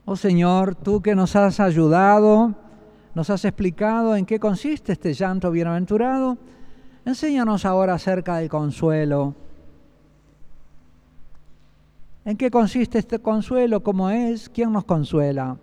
Oh Señor, tú que nos has ayudado, nos has explicado en qué consiste este llanto bienaventurado, enséñanos ahora acerca del consuelo. ¿En qué consiste este consuelo? ¿Cómo es? ¿Quién nos consuela?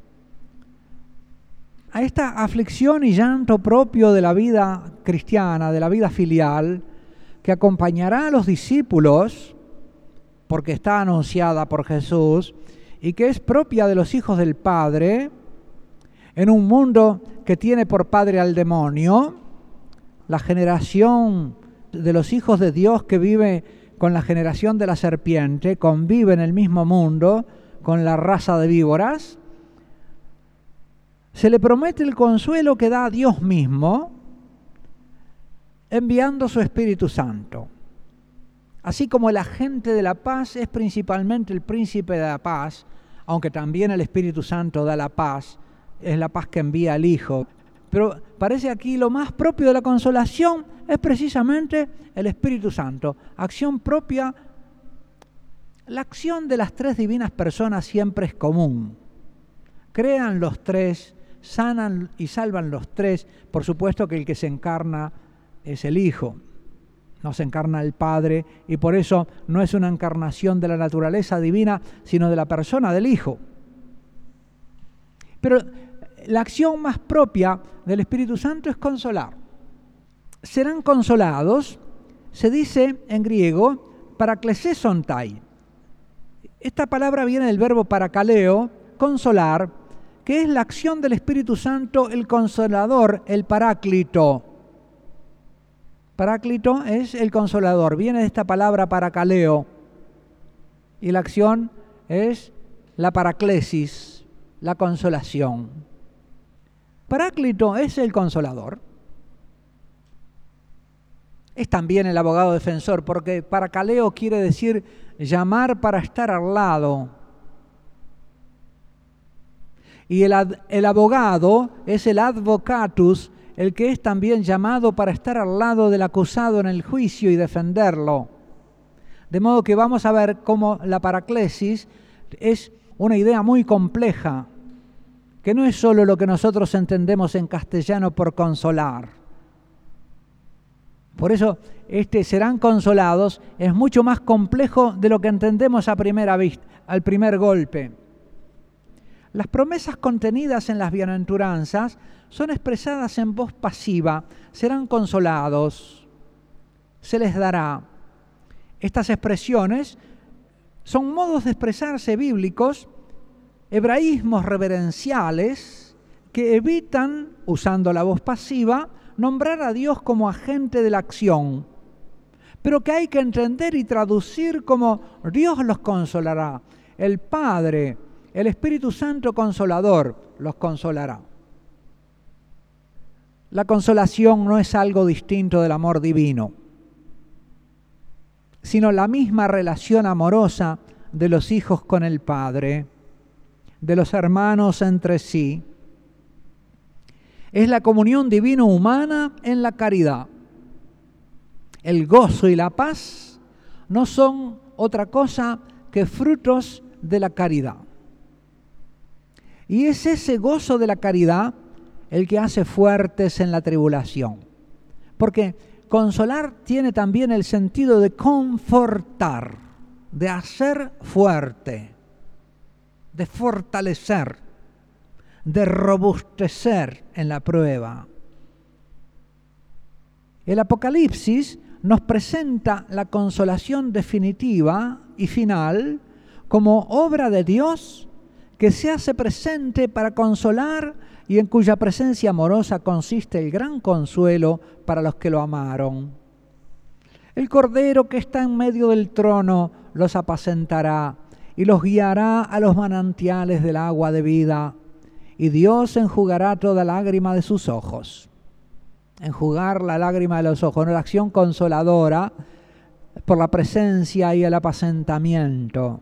A esta aflicción y llanto propio de la vida cristiana, de la vida filial, que acompañará a los discípulos, porque está anunciada por Jesús, y que es propia de los hijos del Padre, en un mundo que tiene por padre al demonio, la generación de los hijos de Dios que vive con la generación de la serpiente, convive en el mismo mundo con la raza de víboras. Se le promete el consuelo que da Dios mismo, enviando su Espíritu Santo. Así como el agente de la paz es principalmente el príncipe de la paz, aunque también el Espíritu Santo da la paz, es la paz que envía el Hijo. Pero parece aquí lo más propio de la consolación es precisamente el Espíritu Santo, acción propia. La acción de las tres divinas personas siempre es común. Crean los tres, sanan y salvan los tres. Por supuesto que el que se encarna es el Hijo. No se encarna el Padre, y por eso no es una encarnación de la naturaleza divina, sino de la persona del Hijo. Pero la acción más propia del Espíritu Santo es consolar. Serán consolados, se dice en griego, paraklesesontai. Esta palabra viene del verbo parakaleo, consolar, que es la acción del Espíritu Santo, el consolador, el paráclito. Paráclito es el consolador, viene de esta palabra parakaleo, y la acción es la paraclesis, la consolación. Paráclito es el consolador. Es también el abogado defensor, porque parakaleo quiere decir llamar para estar al lado. Y el abogado es el advocatus, el que es también llamado para estar al lado del acusado en el juicio y defenderlo. De modo que vamos a ver cómo la paraclesis es una idea muy compleja, que no es solo lo que nosotros entendemos en castellano por consolar. Por eso, serán consolados es mucho más complejo de lo que entendemos a primera vista, al primer golpe. Las promesas contenidas en las bienaventuranzas son expresadas en voz pasiva. Serán consolados, se les dará. Estas expresiones son modos de expresarse bíblicos, hebraísmos reverenciales que evitan, usando la voz pasiva, nombrar a Dios como agente de la acción, pero que hay que entender y traducir como Dios los consolará. El Padre, el Espíritu Santo Consolador, los consolará. La consolación no es algo distinto del amor divino, sino la misma relación amorosa de los hijos con el Padre, de los hermanos entre sí. Es la comunión divino-humana en la caridad. El gozo y la paz no son otra cosa que frutos de la caridad. Y es ese gozo de la caridad el que hace fuertes en la tribulación. Porque consolar tiene también el sentido de confortar, de hacer fuerte, de fortalecer, de robustecer en la prueba. El Apocalipsis nos presenta la consolación definitiva y final como obra de Dios que se hace presente para consolar y en cuya presencia amorosa consiste el gran consuelo para los que lo amaron. El Cordero que está en medio del trono los apacentará y los guiará a los manantiales del agua de vida, y Dios enjugará toda lágrima de sus ojos. Enjugar la lágrima de los ojos, una acción consoladora por la presencia y el apacentamiento.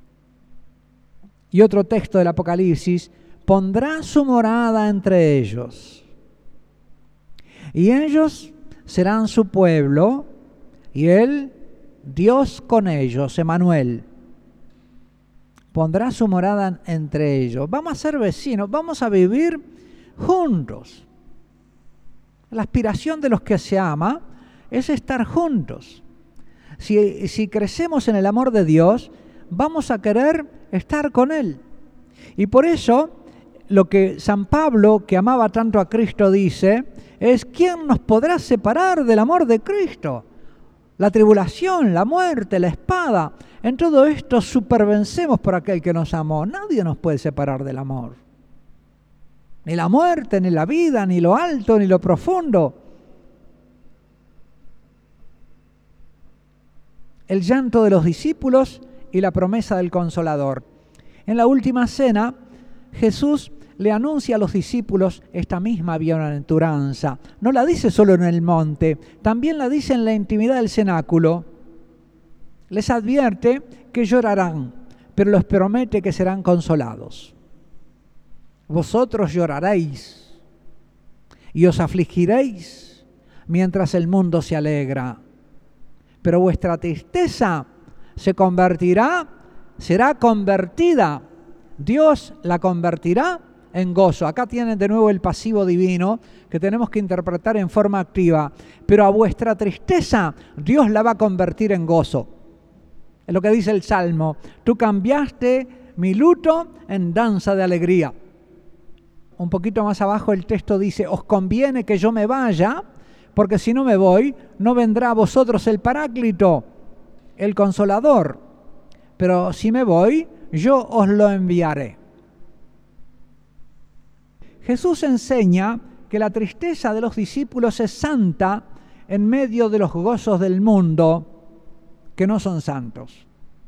Y otro texto del Apocalipsis, pondrá su morada entre ellos, y ellos serán su pueblo, y Él, Dios con ellos, Emmanuel. pondrá su morada entre ellos. Vamos a ser vecinos, vamos a vivir juntos. La aspiración de los que se ama es estar juntos. Si crecemos en el amor de Dios, vamos a querer estar con Él. Y por eso, lo que San Pablo, que amaba tanto a Cristo, dice, es: ¿quién nos podrá separar del amor de Cristo? La tribulación, la muerte, la espada. En todo esto supervencemos por aquel que nos amó. Nadie nos puede separar del amor. Ni la muerte, ni la vida, ni lo alto, ni lo profundo. El llanto de los discípulos y la promesa del Consolador. En la última cena, Jesús le anuncia a los discípulos esta misma bienaventuranza. No la dice solo en el monte, también la dice en la intimidad del cenáculo. Les advierte que llorarán, pero les promete que serán consolados. Vosotros lloraréis y os afligiréis mientras el mundo se alegra. Pero vuestra tristeza será convertida. Dios la convertirá en gozo. Acá tienen de nuevo el pasivo divino que tenemos que interpretar en forma activa. Pero a vuestra tristeza Dios la va a convertir en gozo. Es lo que dice el Salmo. Tú cambiaste mi luto en danza de alegría. Un poquito más abajo el texto dice: os conviene que yo me vaya, porque si no me voy, no vendrá a vosotros el Paráclito, el Consolador. Pero si me voy, yo os lo enviaré. Jesús enseña que la tristeza de los discípulos es santa en medio de los gozos del mundo que no son santos.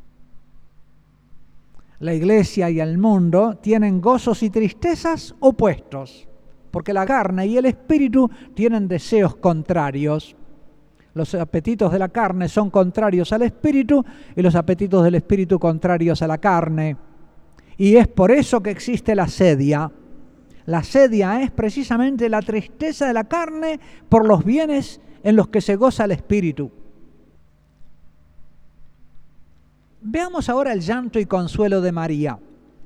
La iglesia y el mundo tienen gozos y tristezas opuestos, porque la carne y el espíritu tienen deseos contrarios. Los apetitos de la carne son contrarios al espíritu y los apetitos del espíritu contrarios a la carne. Y es por eso que existe la sedia. La sedia es precisamente la tristeza de la carne por los bienes en los que se goza el espíritu. Veamos ahora el llanto y consuelo de María.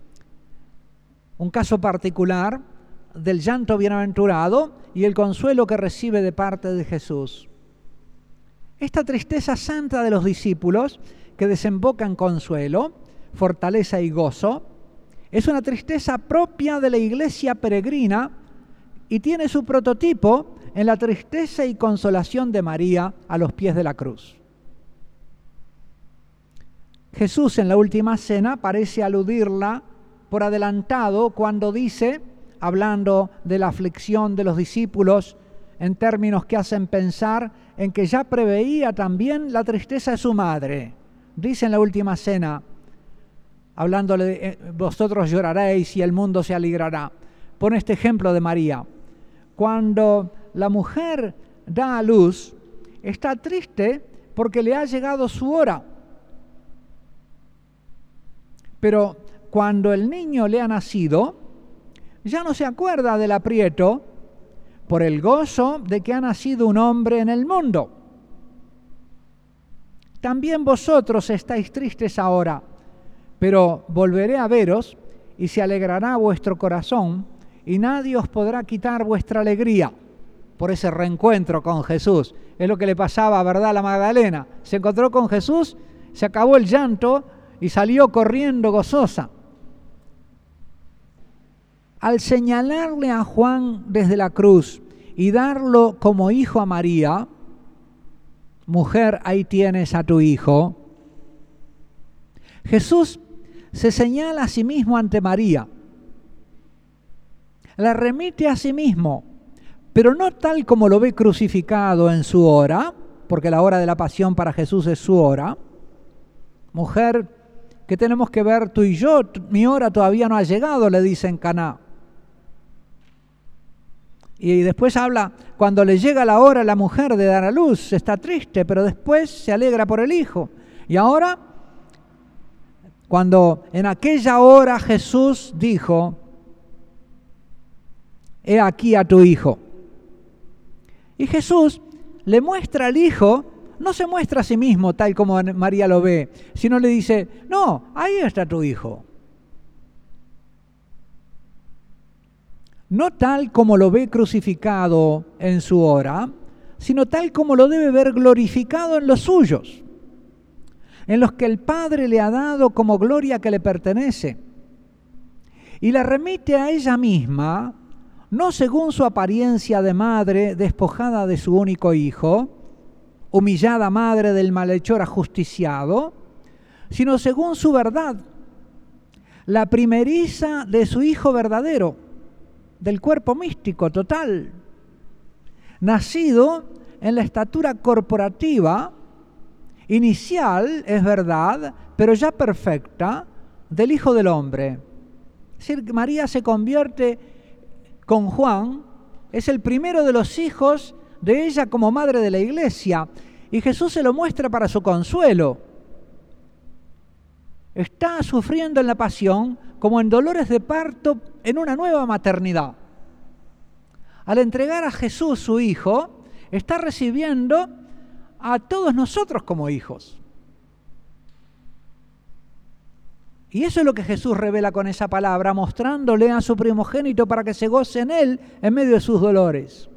Un caso particular del llanto bienaventurado y el consuelo que recibe de parte de Jesús. Esta tristeza santa de los discípulos, que desemboca en consuelo, fortaleza y gozo, es una tristeza propia de la iglesia peregrina y tiene su prototipo en la tristeza y consolación de María a los pies de la cruz. Jesús en la última cena parece aludirla por adelantado cuando dice, hablando de la aflicción de los discípulos, en términos que hacen pensar en que ya preveía también la tristeza de su madre. Dice en la última cena, hablándole de vosotros lloraréis y el mundo se alegrará. Pone este ejemplo de María. Cuando la mujer da a luz, está triste porque le ha llegado su hora. Pero cuando el niño le ha nacido, ya no se acuerda del aprieto por el gozo de que ha nacido un hombre en el mundo. También vosotros estáis tristes ahora, pero volveré a veros y se alegrará vuestro corazón y nadie os podrá quitar vuestra alegría por ese reencuentro con Jesús. Es lo que le pasaba, ¿verdad?, a la Magdalena. Se encontró con Jesús, se acabó el llanto y salió corriendo gozosa. Al señalarle a Juan desde la cruz y darlo como hijo a María, mujer, ahí tienes a tu hijo, Jesús se señala a sí mismo ante María, la remite a sí mismo, pero no tal como lo ve crucificado en su hora, porque la hora de la pasión para Jesús es su hora. Mujer, ¿qué tenemos que ver tú y yo? Mi hora todavía no ha llegado, le dice en Caná. Y después habla, cuando le llega la hora a la mujer de dar a luz, está triste, pero después se alegra por el hijo. Y ahora, cuando en aquella hora Jesús dijo, he aquí a tu hijo. Y Jesús le muestra al hijo, no se muestra a sí mismo tal como María lo ve, sino le dice, no, ahí está tu hijo. no tal como lo ve crucificado en su hora, sino tal como lo debe ver glorificado en los suyos, en los que el Padre le ha dado como gloria que le pertenece, y la remite a ella misma, no según su apariencia de madre despojada de su único hijo, humillada madre del malhechor ajusticiado, sino según su verdad, la primeriza de su Hijo verdadero, del cuerpo místico total, nacido en la estatura corporativa, inicial, es verdad, pero ya perfecta, del Hijo del Hombre. Es decir, María se convierte con Juan, es el primero de los hijos de ella como madre de la Iglesia, y Jesús se lo muestra para su consuelo. Está sufriendo en la pasión como en dolores de parto en una nueva maternidad. Al entregar a Jesús su Hijo, está recibiendo a todos nosotros como hijos. Y eso es lo que Jesús revela con esa palabra, mostrándole a su primogénito para que se goce en él en medio de sus dolores.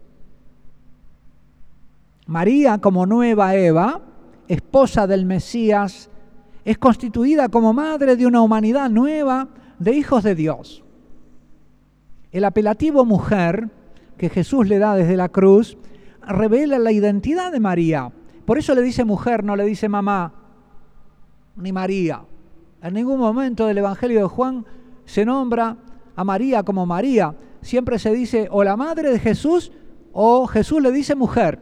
María, como nueva Eva, esposa del Mesías, es constituida como madre de una humanidad nueva de hijos de Dios. El apelativo mujer que Jesús le da desde la cruz revela la identidad de María. Por eso le dice mujer, no le dice mamá ni María. En ningún momento del Evangelio de Juan se nombra a María como María. Siempre se dice o la madre de Jesús o Jesús le dice mujer.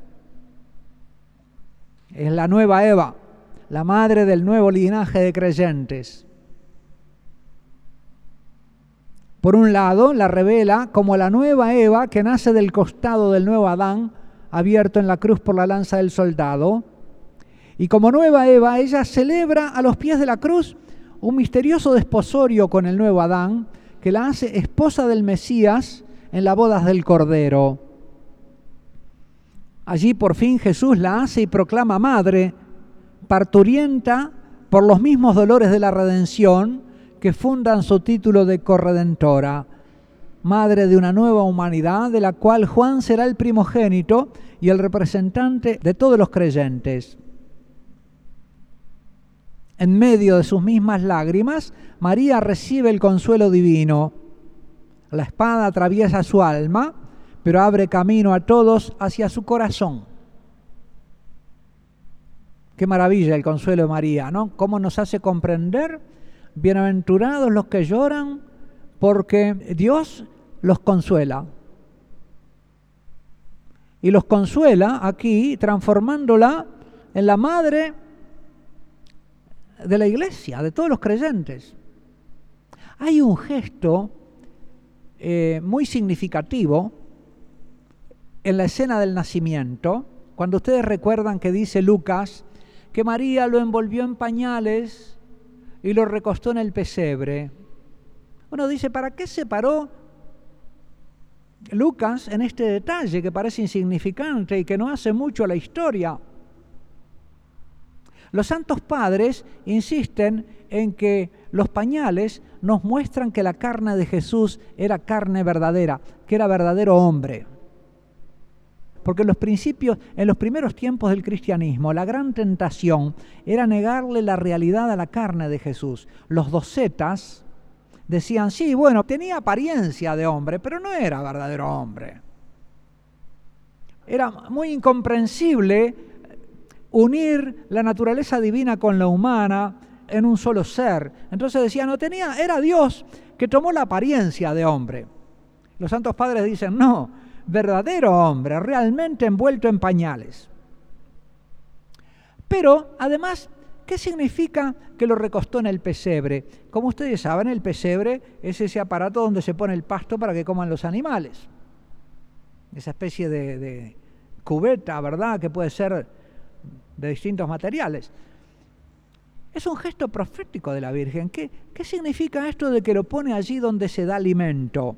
Es la nueva Eva, la madre del nuevo linaje de creyentes. Por un lado, la revela como la nueva Eva que nace del costado del nuevo Adán, abierto en la cruz por la lanza del soldado. Y como nueva Eva, ella celebra a los pies de la cruz un misterioso desposorio con el nuevo Adán, que la hace esposa del Mesías en las bodas del Cordero. Allí por fin Jesús la hace y proclama madre, parturienta por los mismos dolores de la redención que fundan su título de corredentora, madre de una nueva humanidad de la cual Juan será el primogénito y el representante de todos los creyentes. En medio de sus mismas lágrimas, María recibe el consuelo divino. La espada atraviesa su alma, pero abre camino a todos hacia su corazón. Qué maravilla el consuelo de María, ¿no? Cómo nos hace comprender, bienaventurados los que lloran, porque Dios los consuela. Y los consuela aquí, transformándola en la madre de la Iglesia, de todos los creyentes. Hay un gesto muy significativo en la escena del nacimiento, cuando ustedes recuerdan que dice Lucas que María lo envolvió en pañales y lo recostó en el pesebre. Uno dice, ¿para qué separó Lucas en este detalle que parece insignificante y que no hace mucho a la historia? Los santos padres insisten en que los pañales nos muestran que la carne de Jesús era carne verdadera, que era verdadero hombre. Porque en los primeros tiempos del cristianismo, la gran tentación era negarle la realidad a la carne de Jesús. Los docetas decían, sí, bueno, tenía apariencia de hombre, pero no era verdadero hombre. Era muy incomprensible unir la naturaleza divina con la humana en un solo ser. Entonces decían, era Dios que tomó la apariencia de hombre. Los santos padres dicen, no, verdadero hombre, realmente envuelto en pañales. Pero, además, ¿qué significa que lo recostó en el pesebre? Como ustedes saben, el pesebre es ese aparato donde se pone el pasto para que coman los animales. Esa especie de cubeta, ¿verdad?, que puede ser de distintos materiales. Es un gesto profético de la Virgen. ¿Qué significa esto de que lo pone allí donde se da alimento?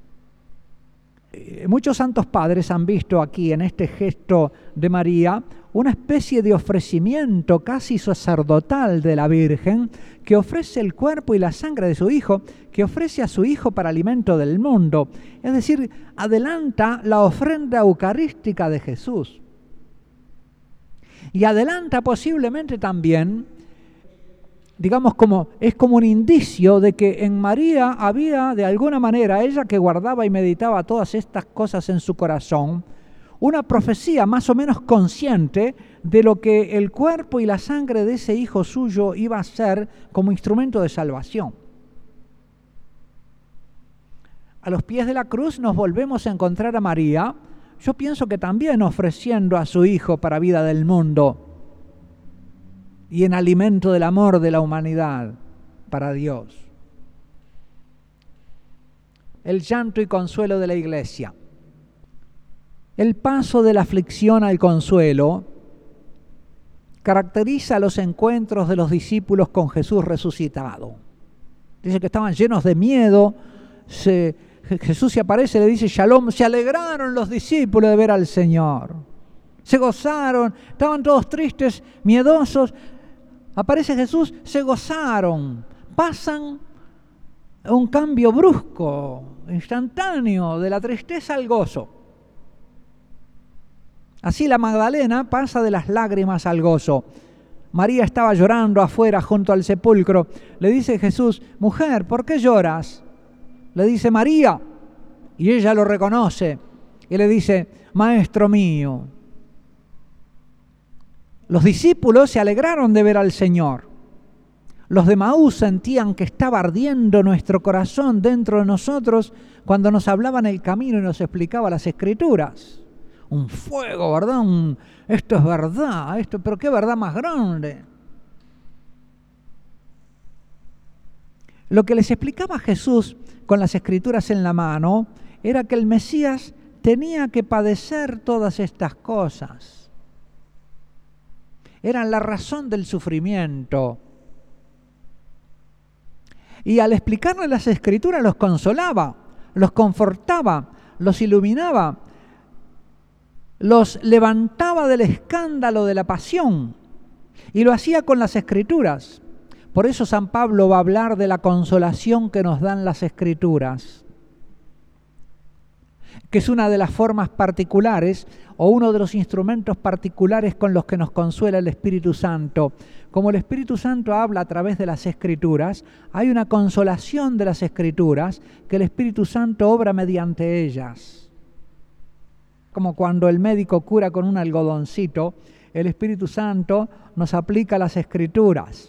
Muchos santos padres han visto aquí en este gesto de María una especie de ofrecimiento casi sacerdotal de la Virgen, que ofrece el cuerpo y la sangre de su Hijo, que ofrece a su Hijo para alimento del mundo. Es decir, adelanta la ofrenda eucarística de Jesús. Y adelanta posiblemente también, digamos, es como un indicio de que en María había, de alguna manera, ella que guardaba y meditaba todas estas cosas en su corazón, una profecía más o menos consciente de lo que el cuerpo y la sangre de ese Hijo suyo iba a ser como instrumento de salvación. A los pies de la cruz nos volvemos a encontrar a María, yo pienso que también ofreciendo a su Hijo para vida del mundo y en alimento del amor de la humanidad para Dios. El llanto y consuelo de la Iglesia. El paso de la aflicción al consuelo caracteriza los encuentros de los discípulos con Jesús resucitado. Dice que estaban llenos de miedo. Jesús se aparece y le dice Shalom. Se alegraron los discípulos de ver al Señor. Se gozaron. Estaban todos tristes, miedosos. Aparece Jesús, se gozaron. Pasan un cambio brusco, instantáneo, de la tristeza al gozo. Así la Magdalena pasa de las lágrimas al gozo. María estaba llorando afuera junto al sepulcro. Le dice Jesús, mujer, ¿por qué lloras? Le dice María, y ella lo reconoce, y le dice, maestro mío. Los discípulos se alegraron de ver al Señor. Los de Maús sentían que estaba ardiendo nuestro corazón dentro de nosotros cuando nos hablaba en el camino y nos explicaba las Escrituras. Un fuego, ¿verdad? Esto es verdad, pero qué verdad más grande. Lo que les explicaba Jesús con las Escrituras en la mano era que el Mesías tenía que padecer todas estas cosas. Eran la razón del sufrimiento. Y al explicarles las Escrituras los consolaba, los confortaba, los iluminaba, los levantaba del escándalo de la pasión y lo hacía con las Escrituras. Por eso San Pablo va a hablar de la consolación que nos dan las Escrituras, que es una de las formas particulares o uno de los instrumentos particulares con los que nos consuela el Espíritu Santo. Como el Espíritu Santo habla a través de las Escrituras, hay una consolación de las Escrituras que el Espíritu Santo obra mediante ellas. Como cuando el médico cura con un algodoncito, el Espíritu Santo nos aplica las Escrituras.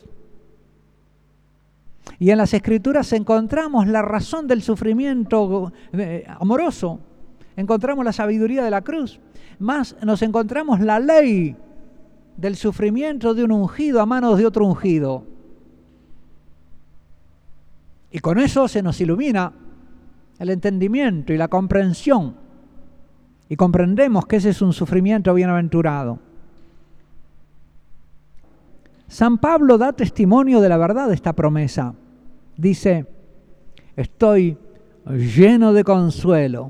Y en las Escrituras encontramos la razón del sufrimiento amoroso, encontramos la sabiduría de la cruz, más nos encontramos la ley del sufrimiento de un ungido a manos de otro ungido. Y con eso se nos ilumina el entendimiento y la comprensión. Y comprendemos que ese es un sufrimiento bienaventurado. San Pablo da testimonio de la verdad de esta promesa. Dice, estoy lleno de consuelo,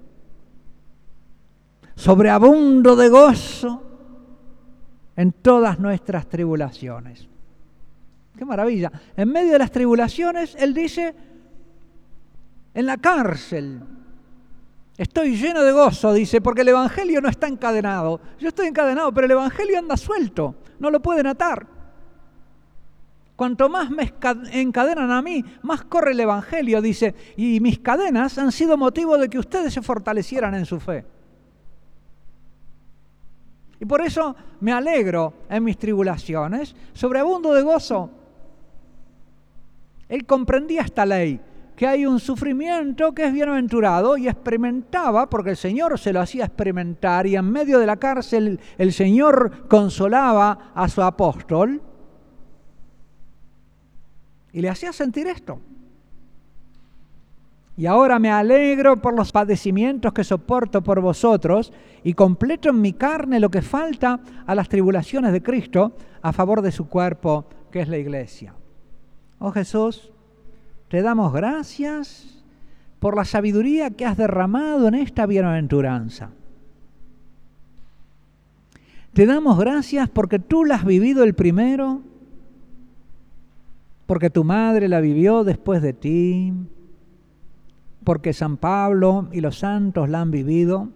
sobreabundo de gozo en todas nuestras tribulaciones. ¡Qué maravilla! En medio de las tribulaciones, él dice, en la cárcel, estoy lleno de gozo, dice, porque el Evangelio no está encadenado. Yo estoy encadenado, pero el Evangelio anda suelto, no lo pueden atar. Cuanto más me encadenan a mí, más corre el Evangelio, dice, y mis cadenas han sido motivo de que ustedes se fortalecieran en su fe. Y por eso me alegro en mis tribulaciones, sobreabundo de gozo. Él comprendía esta ley, que hay un sufrimiento que es bienaventurado, y experimentaba, porque el Señor se lo hacía experimentar, y en medio de la cárcel el Señor consolaba a su apóstol y le hacía sentir esto. Y ahora me alegro por los padecimientos que soporto por vosotros y completo en mi carne lo que falta a las tribulaciones de Cristo a favor de su cuerpo, que es la Iglesia. Oh Jesús, te damos gracias por la sabiduría que has derramado en esta bienaventuranza. Te damos gracias porque tú la has vivido el primero, porque tu madre la vivió después de ti, porque San Pablo y los santos la han vivido.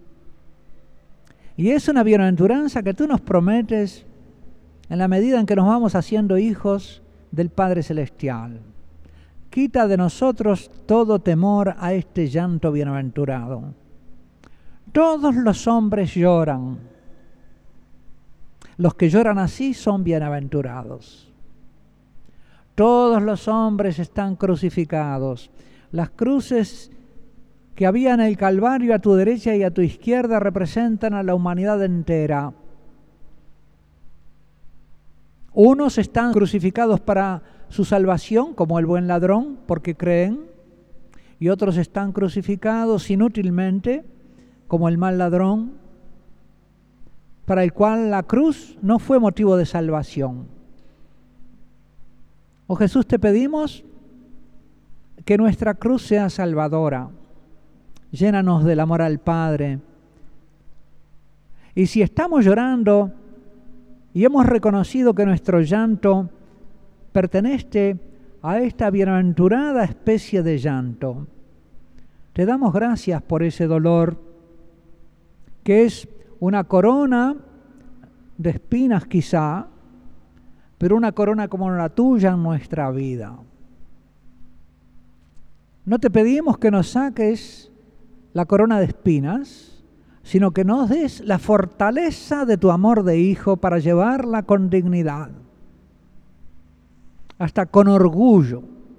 Y es una bienaventuranza que tú nos prometes en la medida en que nos vamos haciendo hijos del Padre Celestial. Quita de nosotros todo temor a este llanto bienaventurado. Todos los hombres lloran. Los que lloran así son bienaventurados. Todos los hombres están crucificados. Las cruces que había en el Calvario a tu derecha y a tu izquierda representan a la humanidad entera. Unos están crucificados para su salvación, como el buen ladrón, porque creen, y otros están crucificados inútilmente, como el mal ladrón, para el cual la cruz no fue motivo de salvación. Oh Jesús, te pedimos que nuestra cruz sea salvadora. Llénanos del amor al Padre. Y si estamos llorando y hemos reconocido que nuestro llanto pertenece a esta bienaventurada especie de llanto, te damos gracias por ese dolor, que es una corona de espinas quizá, pero una corona como la tuya en nuestra vida. No te pedimos que nos saques la corona de espinas, sino que nos des la fortaleza de tu amor de hijo para llevarla con dignidad, hasta con orgullo.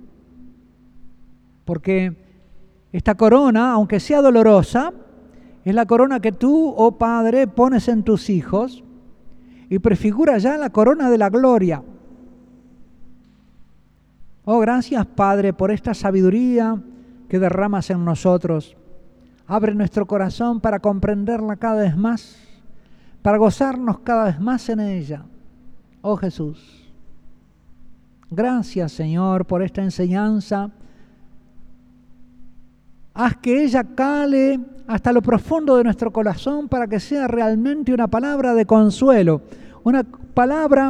Porque esta corona, aunque sea dolorosa, es la corona que tú, oh Padre, pones en tus hijos y prefigura ya la corona de la gloria. Oh, gracias, Padre, por esta sabiduría que derramas en nosotros. Abre nuestro corazón para comprenderla cada vez más, para gozarnos cada vez más en ella. Oh Jesús, gracias, Señor, por esta enseñanza. Haz que ella cale hasta lo profundo de nuestro corazón para que sea realmente una palabra de consuelo, una palabra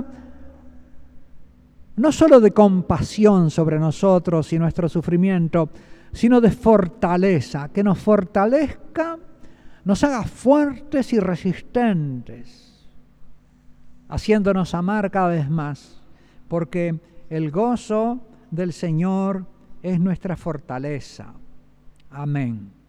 no solo de compasión sobre nosotros y nuestro sufrimiento, sino de fortaleza, que nos fortalezca, nos haga fuertes y resistentes, haciéndonos amar cada vez más, porque el gozo del Señor es nuestra fortaleza. Amén.